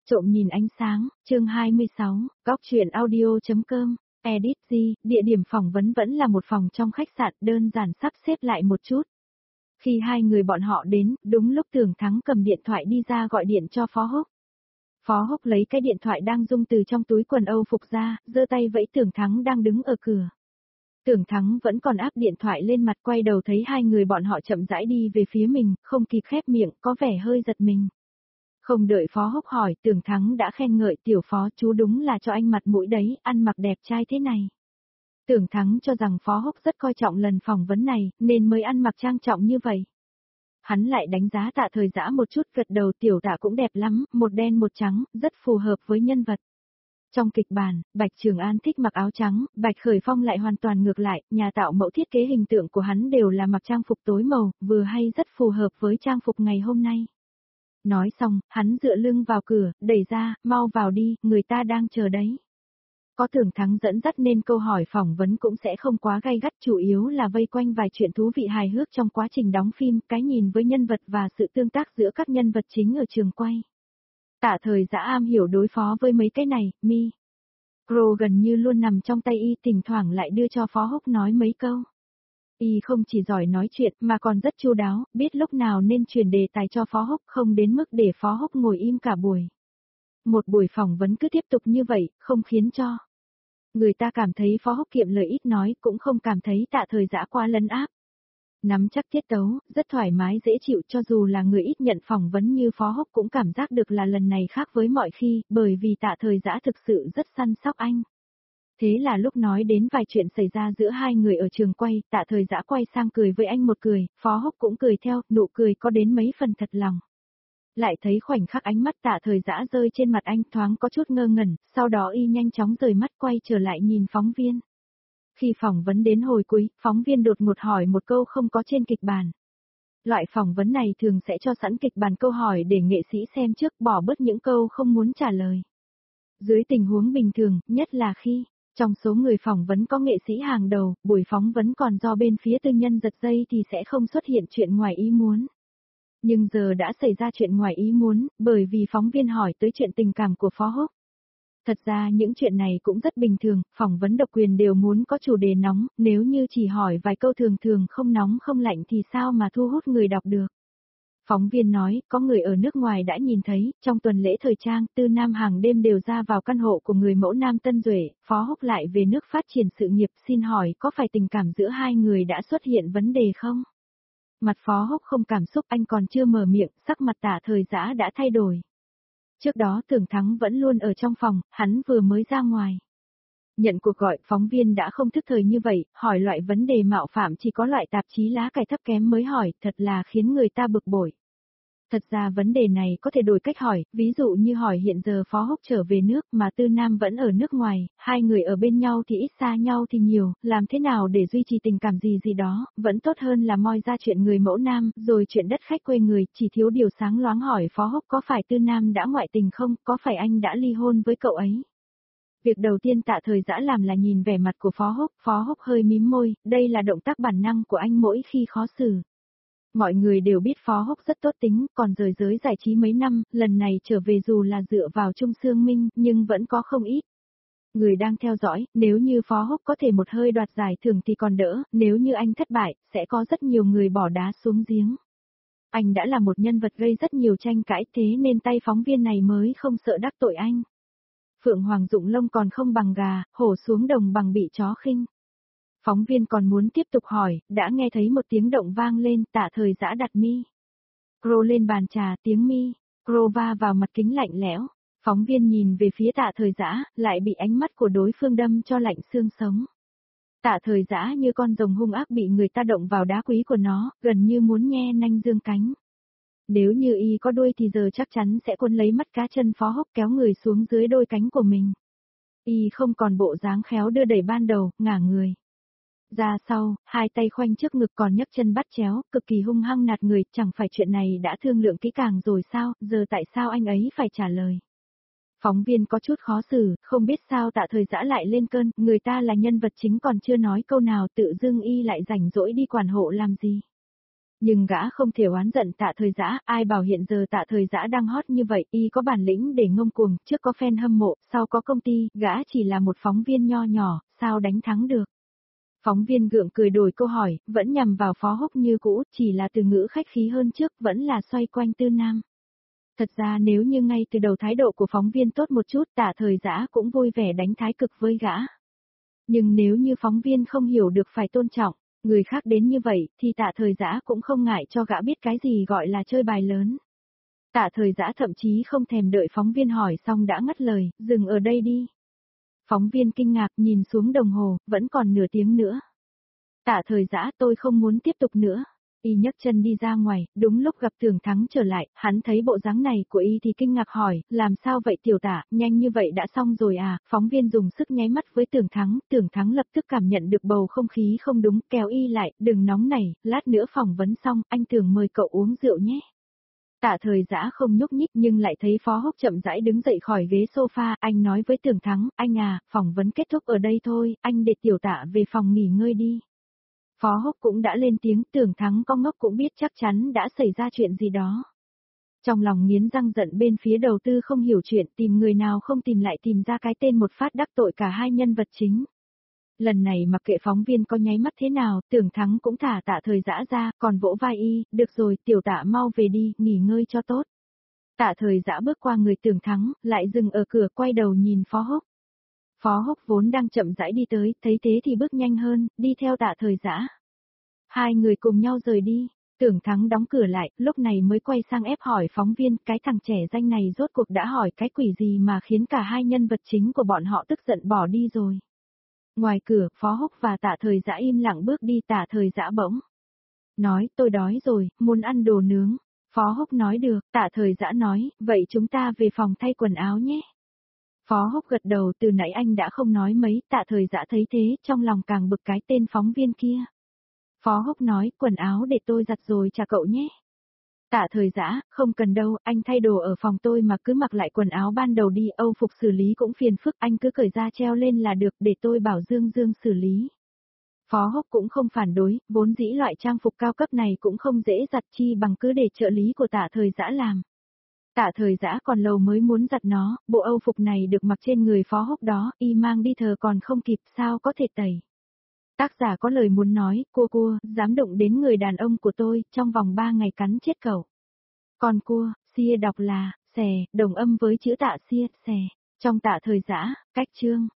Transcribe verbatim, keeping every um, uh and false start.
Trộm nhìn ánh sáng, chương hai mươi sáu, góc truyện audio.com, edit G, địa điểm phỏng vấn vẫn là một phòng trong khách sạn đơn giản sắp xếp lại một chút. Khi hai người bọn họ đến, đúng lúc Tưởng Thắng cầm điện thoại đi ra gọi điện cho Phó Húc. Phó Húc lấy cái điện thoại đang rung từ trong túi quần Âu phục ra, giơ tay vẫy Tưởng Thắng đang đứng ở cửa. Tưởng Thắng vẫn còn áp điện thoại lên mặt, quay đầu thấy hai người bọn họ chậm rãi đi về phía mình, không kịp khép miệng, có vẻ hơi giật mình. Không đợi Phó Húc hỏi, Tưởng Thắng đã khen ngợi tiểu Phó chú đúng là cho anh mặt mũi đấy, ăn mặc đẹp trai thế này. Tưởng Thắng cho rằng Phó Húc rất coi trọng lần phỏng vấn này, nên mới ăn mặc trang trọng như vậy. Hắn lại đánh giá Tạ Thời Dã một chút, gật đầu, tiểu Tạ cũng đẹp lắm, một đen một trắng, rất phù hợp với nhân vật. Trong kịch bản, Bạch Trường An thích mặc áo trắng, Bạch Khởi Phong lại hoàn toàn ngược lại, nhà tạo mẫu thiết kế hình tượng của hắn đều là mặc trang phục tối màu, vừa hay rất phù hợp với trang phục ngày hôm nay. Nói xong, hắn dựa lưng vào cửa, đẩy ra, mau vào đi, người ta đang chờ đấy. Có Tưởng Thắng dẫn dắt nên câu hỏi phỏng vấn cũng sẽ không quá gay gắt, chủ yếu là vây quanh vài chuyện thú vị hài hước trong quá trình đóng phim, cái nhìn với nhân vật và sự tương tác giữa các nhân vật chính ở trường quay. Tạ Thời Dã am hiểu đối phó với mấy cái này, mi. Pro gần như luôn nằm trong tay y, thỉnh thoảng lại đưa cho Phó Húc nói mấy câu. Y không chỉ giỏi nói chuyện mà còn rất chu đáo, biết lúc nào nên truyền đề tài cho Phó Húc, không đến mức để Phó Húc ngồi im cả buổi. Một buổi phỏng vấn cứ tiếp tục như vậy, không khiến cho người ta cảm thấy Phó Húc kiệm lời ít nói, cũng không cảm thấy Tạ Thời Dã quá lấn áp. Nắm chắc tiết tấu, rất thoải mái dễ chịu, cho dù là người ít nhận phỏng vấn như Phó Húc cũng cảm giác được là lần này khác với mọi khi, bởi vì Tạ Thời Dã thực sự rất săn sóc anh. Thế là lúc nói đến vài chuyện xảy ra giữa hai người ở trường quay, Tạ Thời Dã quay sang cười với anh một cười, Phó Húc cũng cười theo, nụ cười có đến mấy phần thật lòng. Lại thấy khoảnh khắc ánh mắt Tạ Thời Dã rơi trên mặt anh, thoáng có chút ngơ ngẩn, sau đó y nhanh chóng rời mắt quay trở lại nhìn phóng viên. Khi phỏng vấn đến hồi cuối, phóng viên đột ngột hỏi một câu không có trên kịch bản. Loại phỏng vấn này thường sẽ cho sẵn kịch bản câu hỏi để nghệ sĩ xem trước, bỏ bớt những câu không muốn trả lời. Dưới tình huống bình thường, nhất là khi trong số người phỏng vấn có nghệ sĩ hàng đầu, buổi phỏng vấn còn do bên phía tư nhân giật dây thì sẽ không xuất hiện chuyện ngoài ý muốn. Nhưng giờ đã xảy ra chuyện ngoài ý muốn, bởi vì phóng viên hỏi tới chuyện tình cảm của Phó Húc. Thật ra những chuyện này cũng rất bình thường, phỏng vấn độc quyền đều muốn có chủ đề nóng, nếu như chỉ hỏi vài câu thường thường không nóng không lạnh thì sao mà thu hút người đọc được. Phóng viên nói, có người ở nước ngoài đã nhìn thấy, trong tuần lễ thời trang, Tư Nam hàng đêm đều ra vào căn hộ của người mẫu Nam Tân Duệ, Phó Húc lại về nước phát triển sự nghiệp, xin hỏi có phải tình cảm giữa hai người đã xuất hiện vấn đề không? Mặt Phó Húc không cảm xúc, anh còn chưa mở miệng, sắc mặt Tạ Thời Dã đã thay đổi. Trước đó Tưởng Thắng vẫn luôn ở trong phòng, hắn vừa mới ra ngoài. Nhận cuộc gọi, phóng viên đã không thức thời như vậy, hỏi loại vấn đề mạo phạm chỉ có loại tạp chí lá cải thấp kém mới hỏi, thật là khiến người ta bực bội. Thật ra vấn đề này có thể đổi cách hỏi, ví dụ như hỏi hiện giờ Phó Húc trở về nước mà Tư Nam vẫn ở nước ngoài, hai người ở bên nhau thì ít xa nhau thì nhiều, làm thế nào để duy trì tình cảm gì gì đó, vẫn tốt hơn là moi ra chuyện người mẫu Nam, rồi chuyện đất khách quê người, chỉ thiếu điều sáng loáng hỏi Phó Húc có phải Tư Nam đã ngoại tình không, có phải anh đã ly hôn với cậu ấy. Việc đầu tiên Tạ Thời Dã làm là nhìn vẻ mặt của Phó Húc, Phó Húc hơi mím môi, đây là động tác bản năng của anh mỗi khi khó xử. Mọi người đều biết Phó Húc rất tốt tính, còn rời giới giải trí mấy năm, lần này trở về dù là dựa vào Trung Sương Minh, nhưng vẫn có không ít người đang theo dõi, nếu như Phó Húc có thể một hơi đoạt giải thưởng thì còn đỡ, nếu như anh thất bại, sẽ có rất nhiều người bỏ đá xuống giếng. Anh đã là một nhân vật gây rất nhiều tranh cãi, thế nên tay phóng viên này mới không sợ đắc tội anh. Phượng Hoàng rụng lông còn không bằng gà, hổ xuống đồng bằng bị chó khinh. Phóng viên còn muốn tiếp tục hỏi, đã nghe thấy một tiếng động vang lên, Tạ Thời Dã đặt mi. Cro lên bàn trà, tiếng mi. Cro va vào mặt kính lạnh lẽo. Phóng viên nhìn về phía Tạ Thời Dã, lại bị ánh mắt của đối phương đâm cho lạnh xương sống. Tạ Thời Dã như con rồng hung ác bị người ta động vào đá quý của nó, gần như muốn nhe nanh dương cánh. Nếu như y có đuôi thì giờ chắc chắn sẽ cuốn lấy mắt cá chân Phó Húc kéo người xuống dưới đôi cánh của mình. Y không còn bộ dáng khéo đưa đẩy ban đầu, ngả người ra sau, hai tay khoanh trước ngực còn nhấc chân bắt chéo, cực kỳ hung hăng nạt người, chẳng phải chuyện này đã thương lượng kỹ càng rồi sao, giờ tại sao anh ấy phải trả lời. Phóng viên có chút khó xử, không biết sao Tạ Thời Dã lại lên cơn, người ta là nhân vật chính còn chưa nói câu nào tự dưng y lại rảnh rỗi đi quản hộ làm gì. Nhưng gã không thể oán giận Tạ Thời Dã, ai bảo hiện giờ Tạ Thời Dã đang hot như vậy, y có bản lĩnh để ngông cuồng, trước có fan hâm mộ, sau có công ty, gã chỉ là một phóng viên nho nhỏ, sao đánh thắng được. Phóng viên gượng cười đổi câu hỏi, vẫn nhằm vào Phó Húc như cũ, chỉ là từ ngữ khách khí hơn trước, vẫn là xoay quanh Tư Nam. Thật ra nếu như ngay từ đầu thái độ của phóng viên tốt một chút, Tạ Thời Dã cũng vui vẻ đánh thái cực với gã. Nhưng nếu như phóng viên không hiểu được phải tôn trọng, người khác đến như vậy, thì Tạ Thời Dã cũng không ngại cho gã biết cái gì gọi là chơi bài lớn. Tạ Thời Dã thậm chí không thèm đợi phóng viên hỏi xong đã ngắt lời, dừng ở đây đi. Phóng viên kinh ngạc nhìn xuống đồng hồ, vẫn còn nửa tiếng nữa. Tạ Thời Dã, tôi không muốn tiếp tục nữa. Y nhấc chân đi ra ngoài, đúng lúc gặp Tưởng Thắng trở lại, hắn thấy bộ dáng này của y thì kinh ngạc hỏi, làm sao vậy tiểu Tạ, nhanh như vậy đã xong rồi à, phóng viên dùng sức nháy mắt với Tưởng Thắng, Tưởng Thắng lập tức cảm nhận được bầu không khí không đúng, kéo y lại, đừng nóng nảy, lát nữa phỏng vấn xong, anh Tưởng mời cậu uống rượu nhé. Tạ Thời Dã không nhúc nhích nhưng lại thấy Phó Húc chậm rãi đứng dậy khỏi ghế sofa, anh nói với Tưởng Thắng, anh à, phỏng vấn kết thúc ở đây thôi, anh để tiểu Tạ về phòng nghỉ ngơi đi. Phó Húc cũng đã lên tiếng, Tưởng Thắng có ngốc cũng biết chắc chắn đã xảy ra chuyện gì đó. Trong lòng nghiến răng giận bên phía đầu tư không hiểu chuyện, tìm người nào không tìm lại tìm ra cái tên một phát đắc tội cả hai nhân vật chính. Lần này mặc kệ phóng viên có nháy mắt thế nào, Tưởng Thắng cũng thả Tạ Thời Dã ra, còn vỗ vai y, được rồi, tiểu Tạ mau về đi, nghỉ ngơi cho tốt. Tạ Thời Dã bước qua người Tưởng Thắng, lại dừng ở cửa quay đầu nhìn Phó Húc. Phó Húc vốn đang chậm rãi đi tới, thấy thế thì bước nhanh hơn, đi theo Tạ Thời Dã. Hai người cùng nhau rời đi, Tưởng Thắng đóng cửa lại, lúc này mới quay sang ép hỏi phóng viên, cái thằng trẻ danh này rốt cuộc đã hỏi cái quỷ gì mà khiến cả hai nhân vật chính của bọn họ tức giận bỏ đi rồi. Ngoài cửa, Phó Húc và Tạ Thời Dã im lặng bước đi, Tạ Thời Dã bỗng nói, tôi đói rồi, muốn ăn đồ nướng. Phó Húc nói được, Tạ Thời Dã nói, vậy chúng ta về phòng thay quần áo nhé. Phó Húc gật đầu, từ nãy anh đã không nói mấy, Tạ Thời Dã thấy thế, trong lòng càng bực cái tên phóng viên kia. Phó Húc nói, quần áo để tôi giặt rồi trả cậu nhé. Tạ Thời Dã, không cần đâu, anh thay đồ ở phòng tôi mà cứ mặc lại quần áo ban đầu đi, âu phục xử lý cũng phiền phức, anh cứ cởi ra treo lên là được, để tôi bảo Dương Dương xử lý. Phó Húc cũng không phản đối, vốn dĩ loại trang phục cao cấp này cũng không dễ giặt, chi bằng cứ để trợ lý của Tạ Thời Dã làm. Tạ Thời Dã còn lâu mới muốn giặt nó, bộ âu phục này được mặc trên người Phó Húc đó, y mang đi thờ còn không kịp, sao có thể tẩy. Tác giả có lời muốn nói, cua cua, dám động đến người đàn ông của tôi, trong vòng ba ngày cắn chết cậu. Còn cua, xia đọc là, xè, đồng âm với chữ Tạ xia, xè. Trong Tạ Thời Dã, cách chương.